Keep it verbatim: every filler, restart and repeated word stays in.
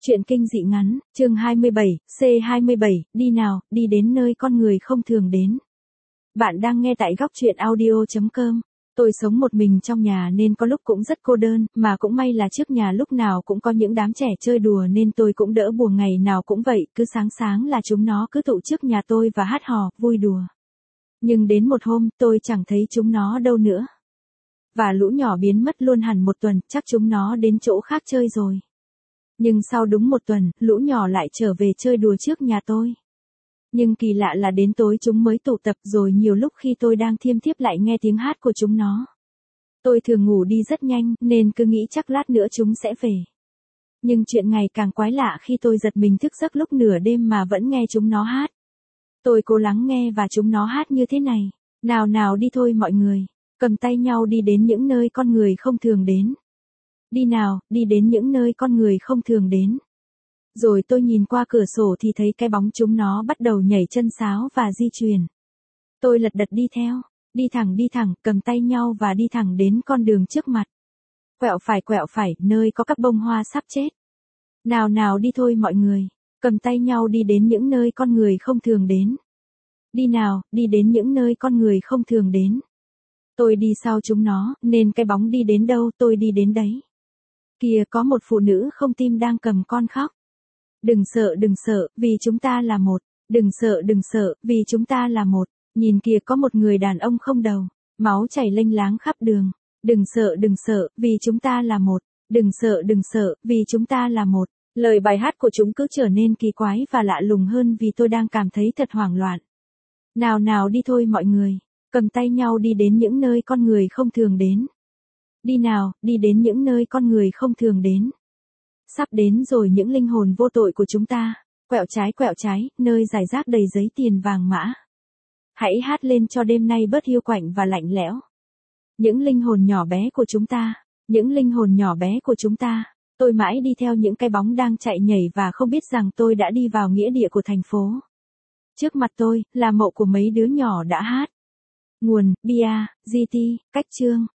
Truyện kinh dị ngắn, chương hai mươi bảy, C hai mươi bảy, đi nào, đi đến nơi con người không thường đến. Bạn đang nghe tại góc truyện audio chấm com. Tôi sống một mình trong nhà nên có lúc cũng rất cô đơn, mà cũng may là trước nhà lúc nào cũng có những đám trẻ chơi đùa nên tôi cũng đỡ buồn, ngày nào cũng vậy, cứ sáng sáng là chúng nó cứ tụ trước nhà tôi và hát hò, vui đùa. Nhưng đến một hôm, tôi chẳng thấy chúng nó đâu nữa. Và lũ nhỏ biến mất luôn hẳn một tuần, chắc chúng nó đến chỗ khác chơi rồi. Nhưng sau đúng một tuần, lũ nhỏ lại trở về chơi đùa trước nhà tôi. Nhưng kỳ lạ là đến tối chúng mới tụ tập, rồi nhiều lúc khi tôi đang thiêm thiếp lại nghe tiếng hát của chúng nó. Tôi thường ngủ đi rất nhanh, nên cứ nghĩ chắc lát nữa chúng sẽ về. Nhưng chuyện ngày càng quái lạ khi tôi giật mình thức giấc lúc nửa đêm mà vẫn nghe chúng nó hát. Tôi cố lắng nghe và chúng nó hát như thế này: nào nào đi thôi mọi người, cầm tay nhau đi đến những nơi con người không thường đến. Đi nào, đi đến những nơi con người không thường đến. Rồi tôi nhìn qua cửa sổ thì thấy cái bóng chúng nó bắt đầu nhảy chân sáo và di chuyển. Tôi lật đật đi theo, đi thẳng đi thẳng, cầm tay nhau và đi thẳng đến con đường trước mặt. Quẹo phải quẹo phải, nơi có các bông hoa sắp chết. Nào nào đi thôi mọi người, cầm tay nhau đi đến những nơi con người không thường đến. Đi nào, đi đến những nơi con người không thường đến. Tôi đi sau chúng nó, nên cái bóng đi đến đâu tôi đi đến đấy. Kìa, có một phụ nữ không tim đang cầm con khóc. Đừng sợ đừng sợ, vì chúng ta là một. Đừng sợ đừng sợ, vì chúng ta là một. Nhìn kìa, có một người đàn ông không đầu, máu chảy lênh láng khắp đường. Đừng sợ đừng sợ, vì chúng ta là một. Đừng sợ đừng sợ, vì chúng ta là một. Lời bài hát của chúng cứ trở nên kỳ quái và lạ lùng hơn vì tôi đang cảm thấy thật hoảng loạn. Nào nào đi thôi mọi người, cầm tay nhau đi đến những nơi con người không thường đến. Đi nào, đi đến những nơi con người không thường đến. Sắp đến rồi những linh hồn vô tội của chúng ta, quẹo trái quẹo trái, nơi rải rác đầy giấy tiền vàng mã. Hãy hát lên cho đêm nay bớt hiu quạnh và lạnh lẽo. Những linh hồn nhỏ bé của chúng ta, những linh hồn nhỏ bé của chúng ta. Tôi mãi đi theo những cái bóng đang chạy nhảy và không biết rằng tôi đã đi vào nghĩa địa của thành phố. Trước mặt tôi là mộ của mấy đứa nhỏ đã hát. Nguồn: Bia, giê tê, Cách Chương.